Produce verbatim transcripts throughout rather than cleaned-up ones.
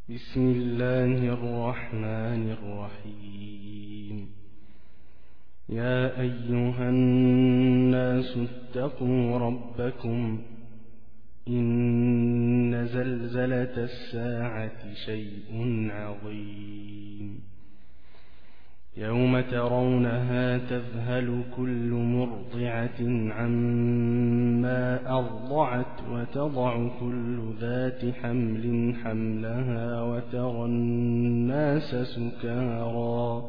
بسم الله الرحمن الرحيم. يا أيها الناس اتقوا ربكم إن زلزلة الساعة شيء عظيم يوم ترونها تذهل كل مرضعة عما أرضعت وتضع كل ذات حمل حملها وترى الناس سكارى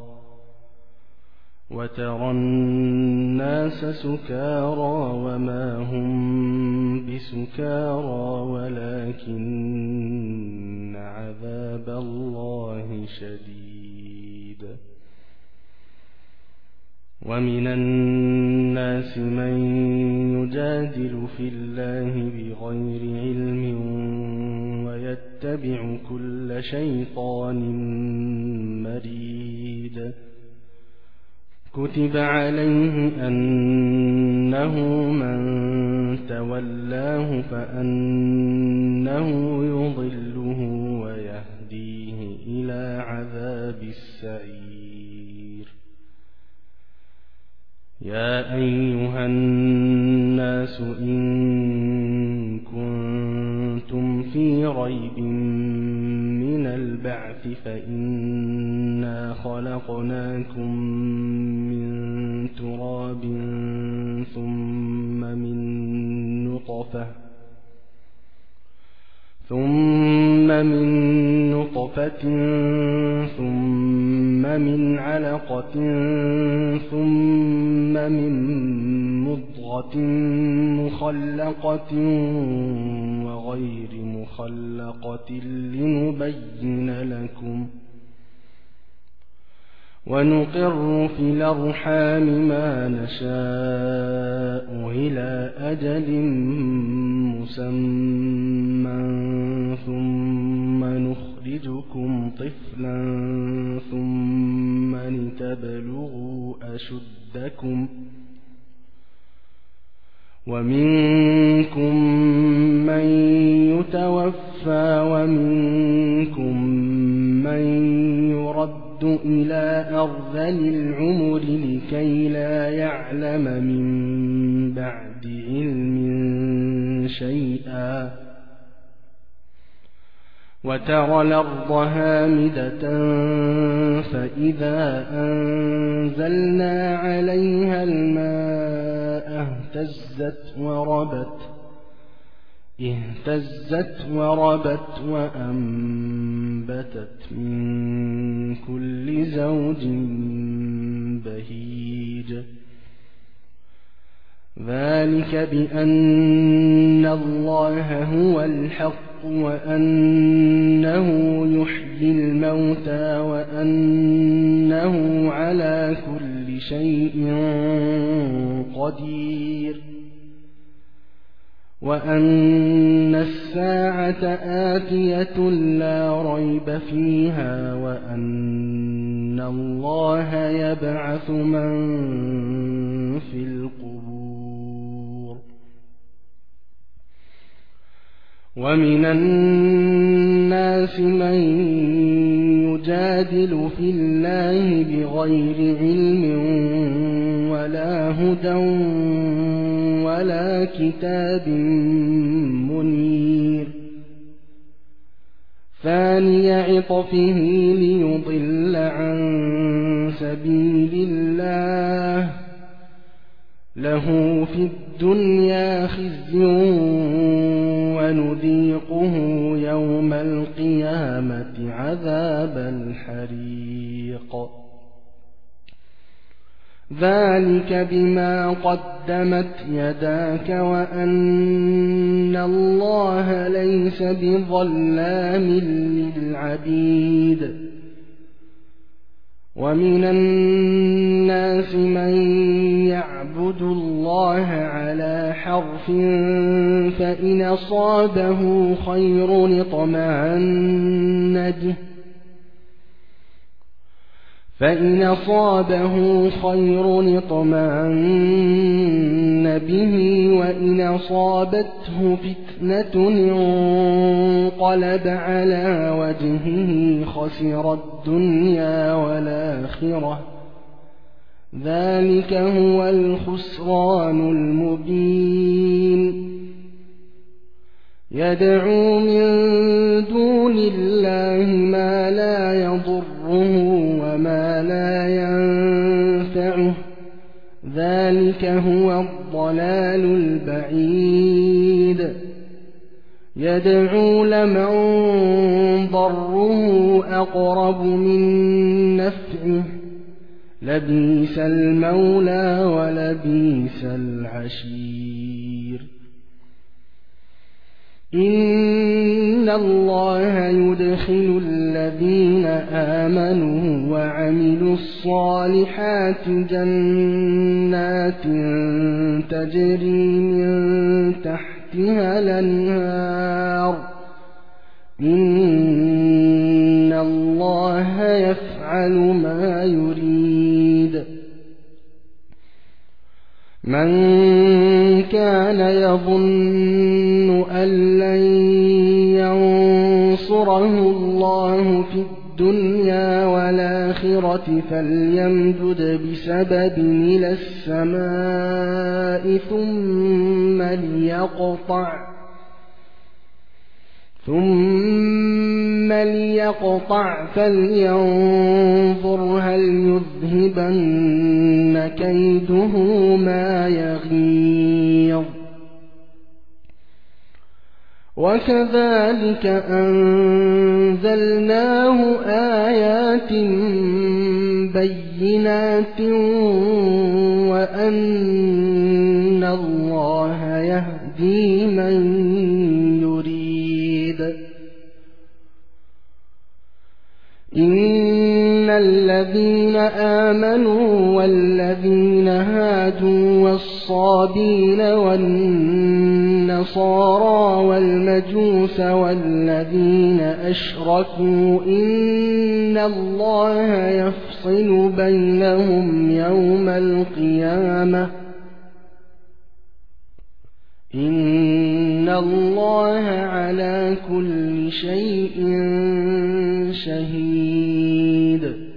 وترى الناس سكارى وما هم بسكارى ولكن عذاب الله شديد. ومن الناس من يجادل في الله بغير علم ويتبع كل شيطان مريد. كتب عليه أنه من تولاه فأنه يضله ويهديه إلى عذاب السعير. يا أيها الناس إن كنتم في ريب من البعث فإنا خلقناكم من تراب ثم من نطفة ثم من نطفة ثم من علقة ثم من مضغة مخلقة وغير مخلقة لنبين لكم ونقر في الأرحام ما نشاء إلى أجل مسمى ثم نخرجكم طفلا ثم لتبلغوا أشدكم ومنكم من يتوفى ومنكم من يرد إلى أرذل العمر لكي لا يعلم من بعد علم شيئا. وترى الأرض هامدة فإذا أنزلنا عليها الماء اهتزت وربت اهتزت وربت وأنبتت من كل زوج بهيج. ذلك بأن الله هو الحق وأنه يحيي الموتى وأنه على كل شيء قدير وأن الساعة آتية لا ريب فيها وأن الله يبعث من في القبور. ومن الناس من يجادل في الله بغير علم ولا هدى ولا كتاب منير. ثاني عطفه ليضل عن سبيل الله له في الدنيا خزي ونذيقه يوم القيامة عذاب الحريق. ذلك بما قدمت يداك وأن الله ليس بظلام للعبيد. ومن الناس من يعبد الله على حرف فإن أصابه خير اطمأن به فإن أصابه خير اطمأن به وإن أصابته فتنة انقلب على وجهه خسر الدنيا والآخرة ذلك هو الخسران المبين يدعو من دون الله ما لا يضره وما لا ينفعه ذلك هو الضلال البعيد يدعو لمن ضره أقرب من نفعه لبئس المولى ولبئس العشير إن الله يدخل الذين آمنوا وعملوا الصالحات جنات تجري من تحتها الأنهار إن الله يفعل ما يريد من كان يظن أن لن ينصره الله في الدنيا والآخرة فليمدد بسبب إلى السماء ثم ليقطع ثم ليقطع فلينظر هل يذهبن كيده ما يغيظ وكذلك أنزلناه آيات بينات وأن الله يهدي من يريد إن الذين آمنوا والذين هادوا والصابين والنصارى والمجوس والذين أشركوا إن الله يفصل بينهم يوم القيامة إن الله على كل شيء شهيد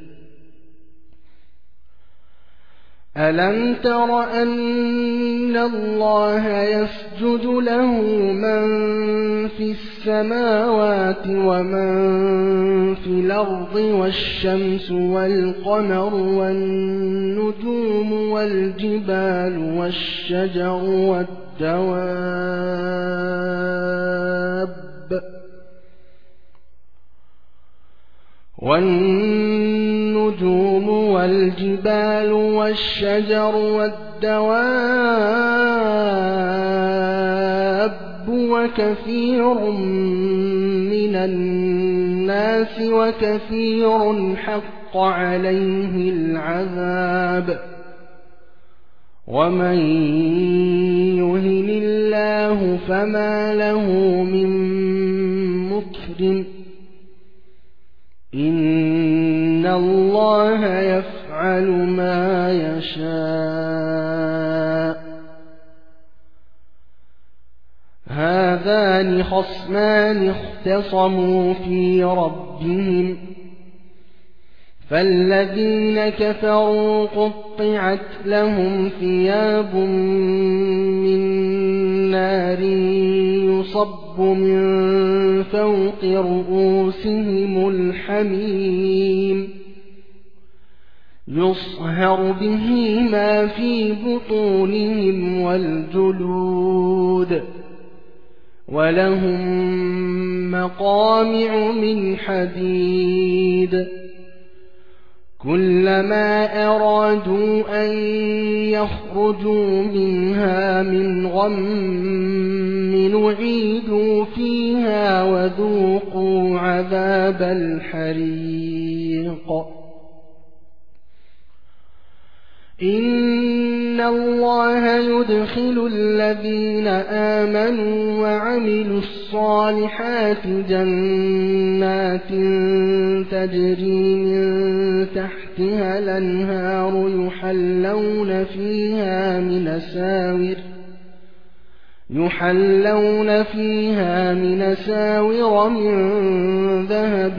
ألم تر أن الله يسجد له من في السماوات ومن في الأرض والشمس والقمر والنجوم والجبال والشجر والدواب والنجوم والجبال والشجر والدواب وكثير من الناس وكثير حق عليه العذاب ومن يهن الله فما له من مكرم إن الله يفعل ما يشاء هذان خصمان اختصموا في ربهم فالذين كفروا قطعت لهم ثياب من نار يصب من فوق رؤوسهم الحميم يصهر به ما في بطونهم والجلود ولهم مقامع من حديد كلما أرادوا أن يخرجوا منها من غم نعيدوا فيها وذوقوا عذاب الحريق إن الله يدخل الذين آمنوا وعملوا الصالحات جنات تجري من تحت تحتها الأنهار يحلون فيها من أساور يحلون فيها من أساور من ذهب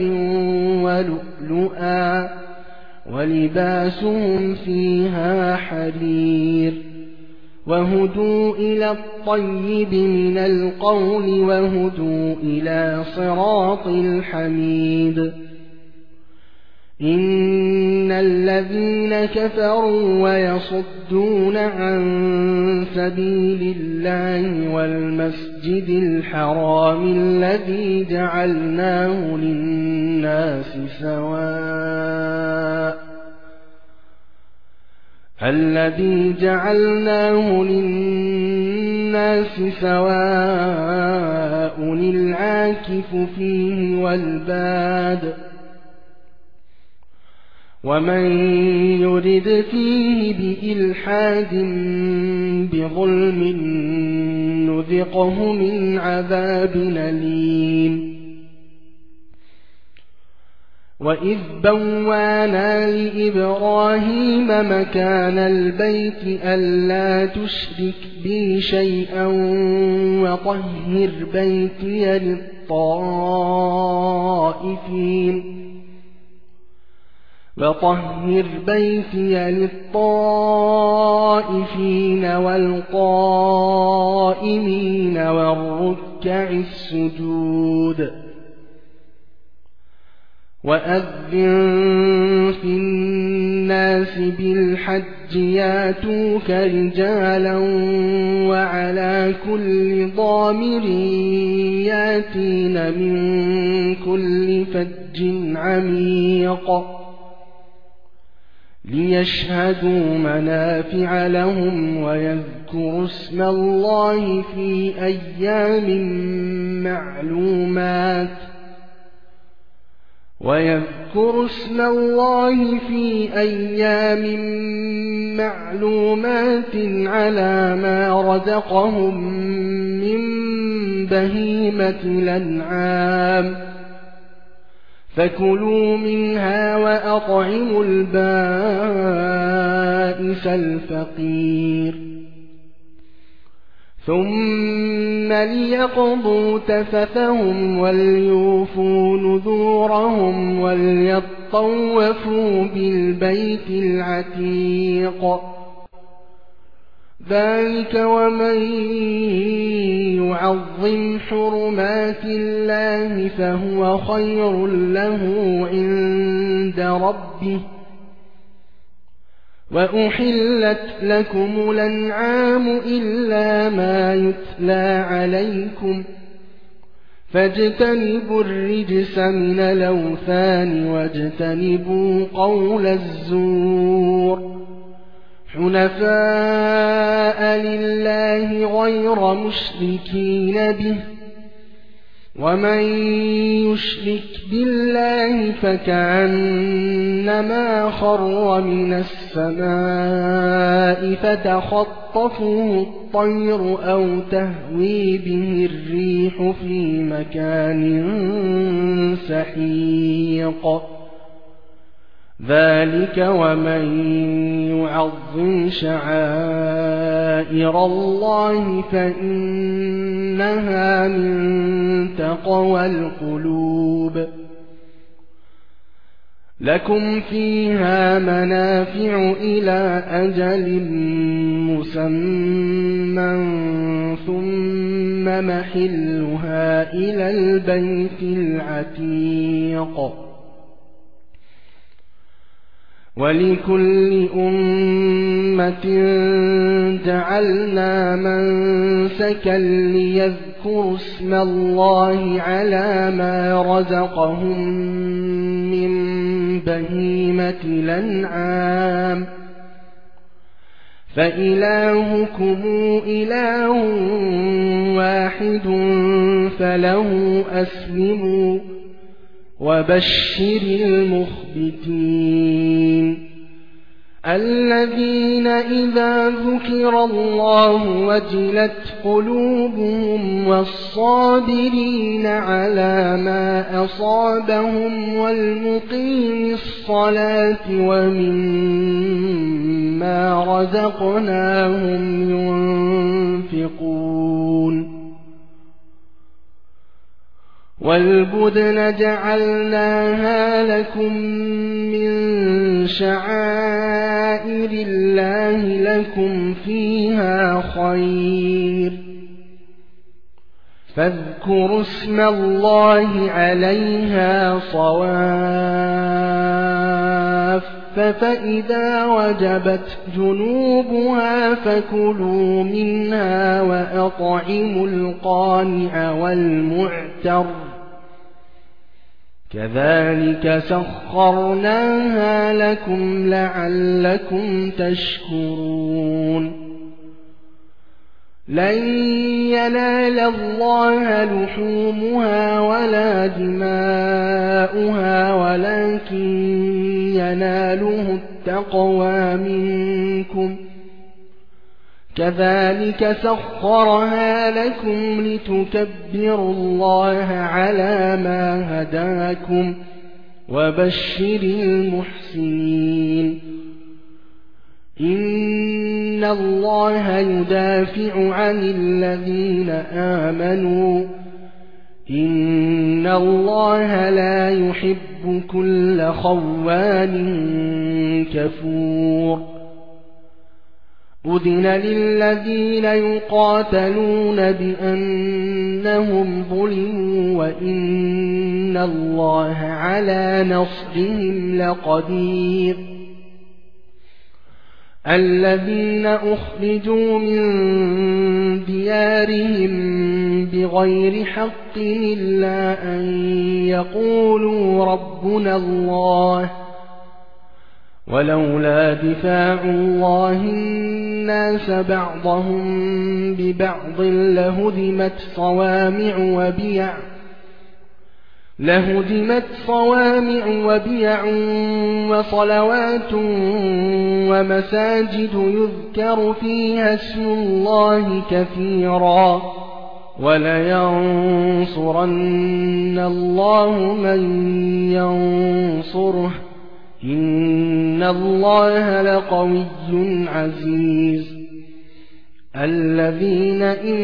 ولؤلؤا ولباسهم فيها حرير وهدوا إلى الطيب من القول وهدوا إلى صراط الحميد إن الذين كفروا ويصدون عن سبيل الله والمسجد الحرام الذي جعلناه للناس سواء الذي جعلناه للناس سواء العاكف فيه والباد ومن يرد فيه بإلحاد بظلم نذقه من عذاب أليم وإذ بوانا لإبراهيم مكان البيت ألا تشرك بي شيئا وطهر بيتي للطائفين وطهر بيتي للطائفين والقائمين والركع السجود وأذن في الناس بالحج ياتوك رجالا وعلى كل ضامر ياتين من كل فج عميق ليشهدوا منافع لهم ويذكروا اسم الله في أيام معلومات ويذكروا اسم الله في أيام معلومات على ما رزقهم من بهيمة الأنعام فكلوا منها وأطعموا البائس الفقير ثم ليقضوا تفثهم وليوفوا نذورهم وليطوفوا بالبيت العتيق ذلك ومن يعظم حرمات الله فهو خير له عند ربه وأحلت لكم الأنعام إلا ما يتلى عليكم فاجتنبوا الرجس من الأوثان واجتنبوا قول الزور حنفاء لله غير مشركين به ومن يشرك بالله فكأنما خر من السماء فتخطفه الطير أو تهوي به الريح في مكان سحيق ذلك ومن يعظم شعائر الله فإنها من تقوى القلوب لكم فيها منافع إلى أجل مسمى ثم محلها إلى البيت العتيق ولكل أمة جعلنا منسكا ليذكروا اسم الله على ما رزقهم من بهيمة الأنعام فإلهكم إله واحد فله أسلموا وبشر المخبتين الذين إذا ذكر الله وجلت قلوبهم والصابرين على ما أصابهم والمقيم الصلاة ومما رزقناهم ينفقون والبدن جعلناها لكم من شعائر الله لكم فيها خير فاذكروا اسم الله عليها صواف فإذا وجبت جنوبها فكلوا منها وأطعموا القانع والمعتر كذلك سخرناها لكم لعلكم تشكرون لن ينال الله لحومها ولا دماؤها ولكن يناله التقوى منكم كذلك سخرها لكم لتكبروا الله على ما هداكم وبشر المحسنين إن الله يدافع عن الذين آمنوا إن الله لا يحب كل خوان كفور أذن للذين يقاتلون بأنهم ظلموا وإن الله على نصرهم لقدير الذين أخرجوا من ديارهم بغير حق إلا أن يقولوا ربنا الله ولولا دفاع الله الناس بعضهم ببعض لهدمت صوامع وبيع لهدمت صوامع وبيع وصلوات ومساجد يذكر فيها اسم الله كثيرا ولينصرن الله من ينصره إن الله لقوي عزيز الذين إن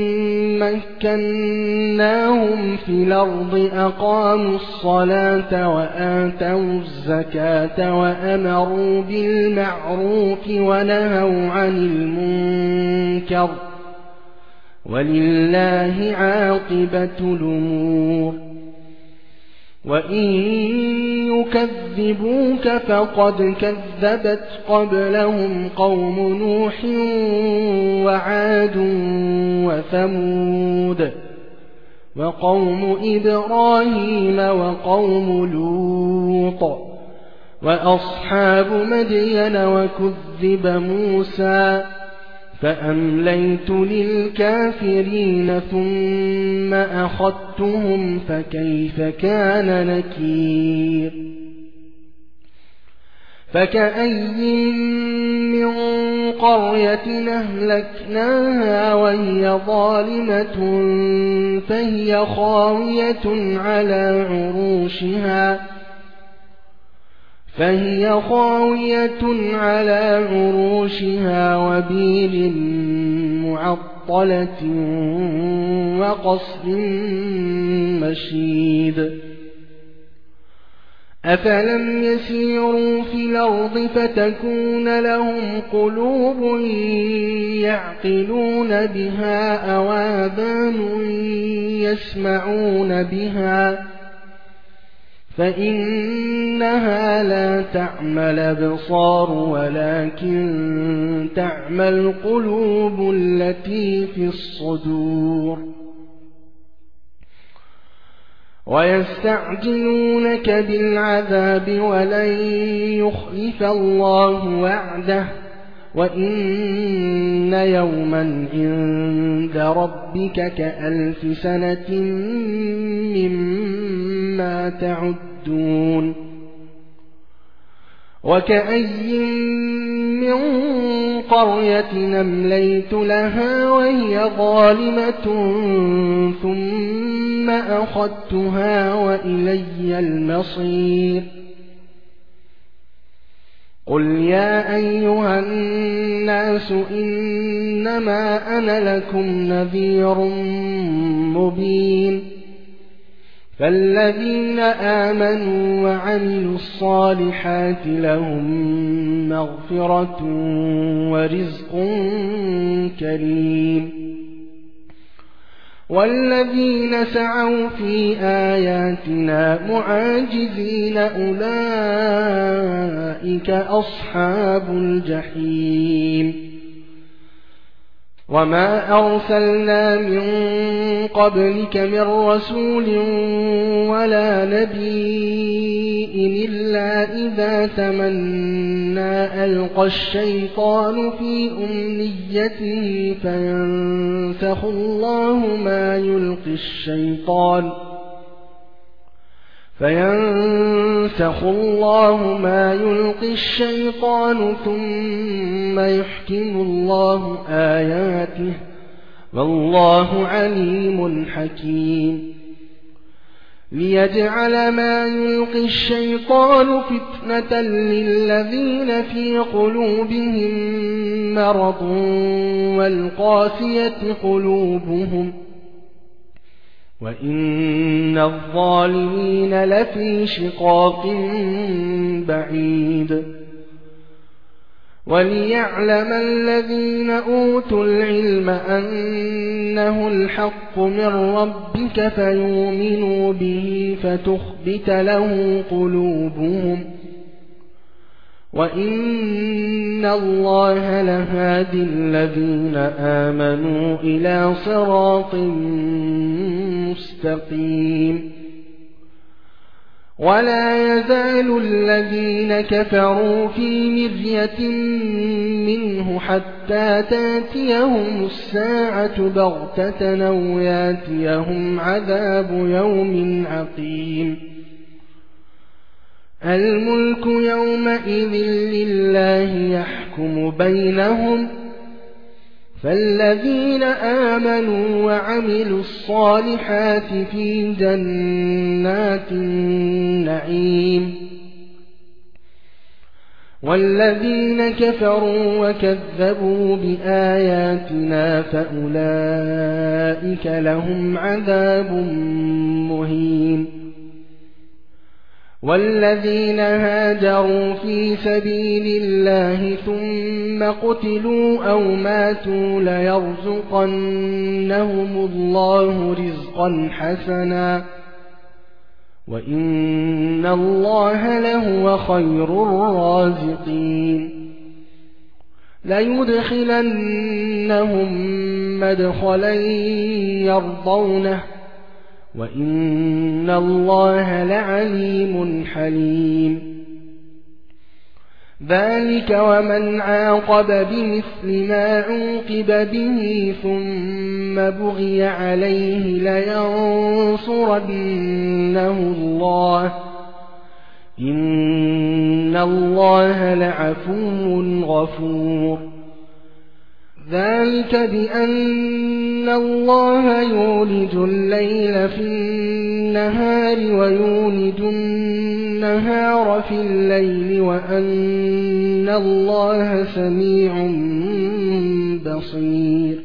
مكناهم في الأرض أقاموا الصلاة وآتوا الزكاة وأمروا بالمعروف ونهوا عن المنكر ولله عاقبة الأمور وإن يكذبوك فقد كذبت قبلهم قوم نوح وعاد وثمود وقوم إبراهيم وقوم لوط وأصحاب مدين وكذب موسى فأمليت للكافرين ثم أخذتهم فكيف كان نكير فكأي من قرية أهلكناها وهي ظالمة فهي خاوية على عروشها فهي خاوية على عروشها وبير معطلة وقصر مشيد أفلم يسيروا في الأرض فتكون لهم قلوب يعقلون بها أو آذان يسمعون بها فإنها لا تعمى الأبصار ولكن تعمى القلوب التي في الصدور ويستعجلونك بالعذاب ولن يخلف الله وعده وإن يوما عند ربك كألف سنة مما تعدون وكأي من قرية أمليت لها وهي ظالمة ثم أخذتها وإلي المصير قل يا أيها الناس إنما أنا لكم نذير مبين فالذين آمنوا وعملوا الصالحات لهم مغفرة ورزق كريم والذين سعوا في آياتنا معاجزين أولئك أصحاب الجحيم وما أرسلنا من قبلك من رسول ولا نبي إلا إذا تمنى ألقى الشيطان في أمنيته فينسخ الله ما يلقي الشيطان فينسخ الله ما يلقي الشيطان ثم يحكم الله آياته والله عليم حكيم ليجعل ما يلقي الشيطان فتنة للذين في قلوبهم مرض والقاسية قلوبهم وإن الظالمين لفي شقاق بعيد وليعلم الذين أوتوا العلم أنه الحق من ربك فيؤمنوا به فتخبت له قلوبهم وإن الله لهادي الذين آمنوا إلى صراط مستقيم ولا يزال الذين كفروا في مرية منه حتى تاتيهم الساعة بغتة أو ياتيهم عذاب يوم عقيم الملك يومئذ لله يحكم بينهم فالذين آمنوا وعملوا الصالحات في جنات النعيم والذين كفروا وكذبوا بآياتنا فأولئك لهم عذاب مهين والذين هاجروا في سبيل الله ثم قتلوا أو ماتوا ليرزقنهم الله رزقا حسنا وإن الله لهو خير الرازقين ليدخلنهم مدخلا يرضونه وإن الله لعليم حليم ذلك ومن عاقب بمثل ما عوقب به ثم بغي عليه لينصرنه الله إن الله لعفو غفور ذلك بأن الله يولج الليل في النهار ويولج النهار في الليل وأن الله سميع بصير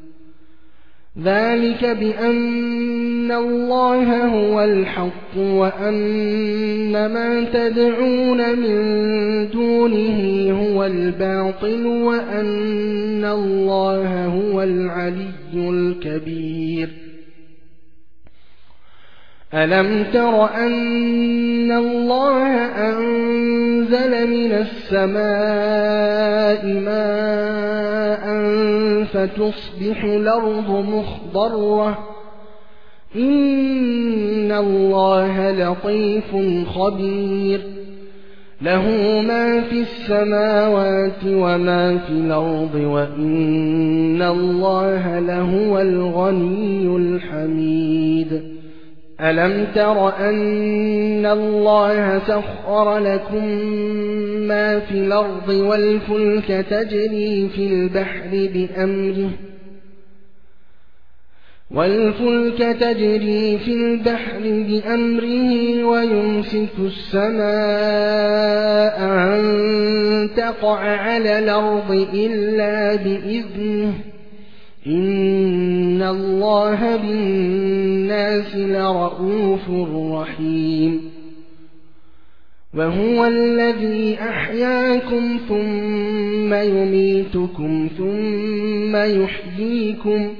ذلك بأن الله هو الحق وأن ما تدعون من دونه هو الباطل وأن الله هو العلي الكبير ألم تر أن الله أنزل من السماء ماء فتصبح الأرض مخضرة إن الله لطيف خبير له ما في السماوات وما في الأرض وإن الله لهو الغني الحميد ألم تر أن الله سخر لكم ما في الأرض والفلك تجري في البحر بأمره والفلك تجري في البحر بأمره ويمسك السماء أن تقع على الأرض إلا بإذنه إن الله بالناس لرءوف رحيم وهو الذي أحياكم ثم يميتكم ثم يحييكم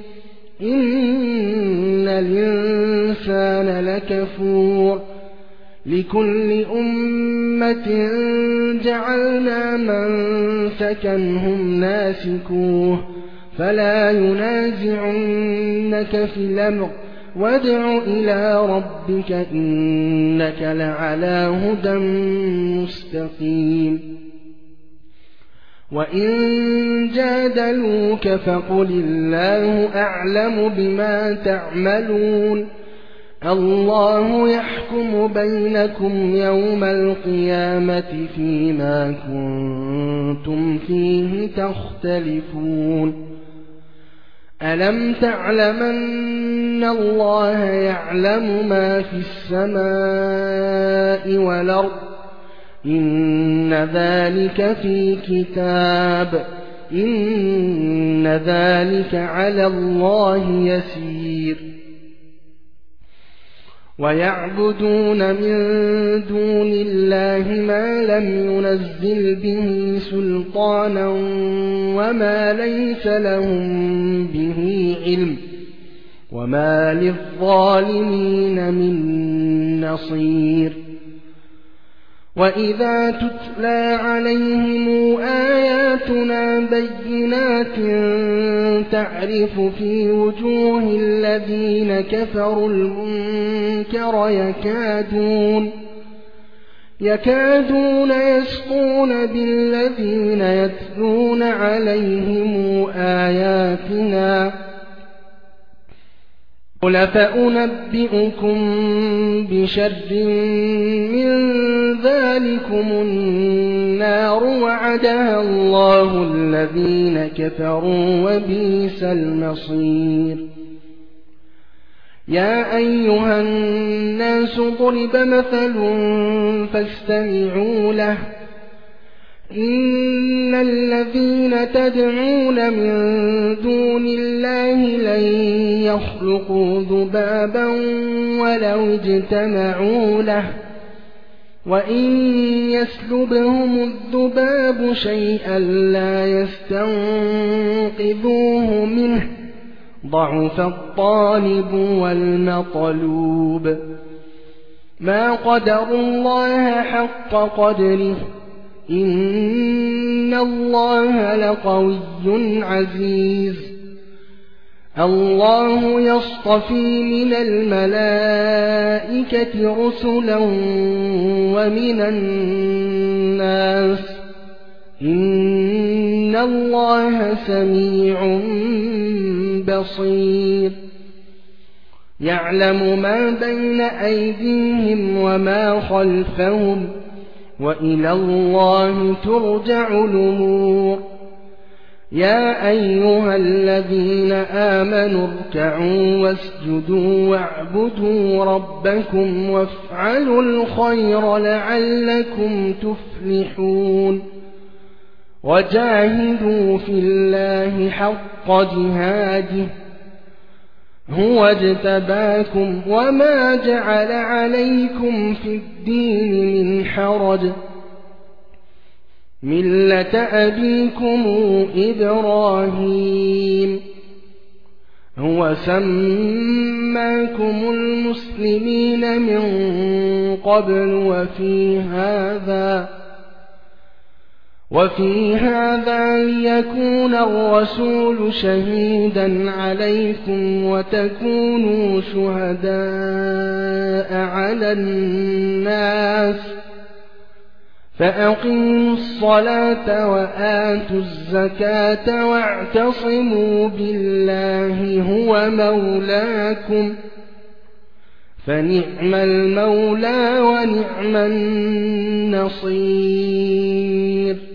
إن الإنسان لكفور لكل أمة جعلنا منسكا هم ناسكوه فلا ينازعنك في الأمر وادع إلى ربك إنك لعلى هدى مستقيم وإن جادلوك فقل الله أعلم بما تعملون الله يحكم بينكم يوم القيامة فيما كنتم فيه تختلفون ألم تعلمن الله يعلم ما في السماء والأرض إن ذلك في كتاب إن ذلك على الله يسير ويعبدون من دون الله ما لم ينزل به سلطانا وما ليس لهم به علم وما للظالمين من نصير وإذا تتلى عليهم آياتنا بينات تعرف في وجوه الذين كفروا المنكر يكادون يكادون يسطون بالذين يتلون عليهم آياتنا قل فأنبئكم بشر من ذلكم النار وعدها الله الذين كفروا وبئس المصير يا أيها الناس ضرب مثل فاستمعوا له إن الذين تدعون من دون الله لن يخلقوا ذبابا ولو اجتمعوا له وإن يسلبهم الذباب شيئا لا يستنقذوه منه ضعف الطالب والمطلوب ما قدروا الله حق قدره إن الله لقوي عزيز الله يصطفي من الملائكة رسلا ومن الناس إن الله سميع بصير يعلم ما بين أيديهم وما خلفهم وإلى الله ترجع الأمور يا أيها الذين آمنوا اركعوا واسجدوا واعبدوا ربكم وافعلوا الخير لعلكم تفلحون وجاهدوا في الله حق جهاده هو اجتباكم وما جعل عليكم في الدين من حرج ملة أبيكم إبراهيم هو سماكم المسلمين من قبل وفي هذا وفي هذا ليكون الرسول شهيدا عليكم وتكونوا شهداء على الناس فأقيموا الصلاة وآتوا الزكاة واعتصموا بالله هو مولاكم فنعم المولى ونعم النصير.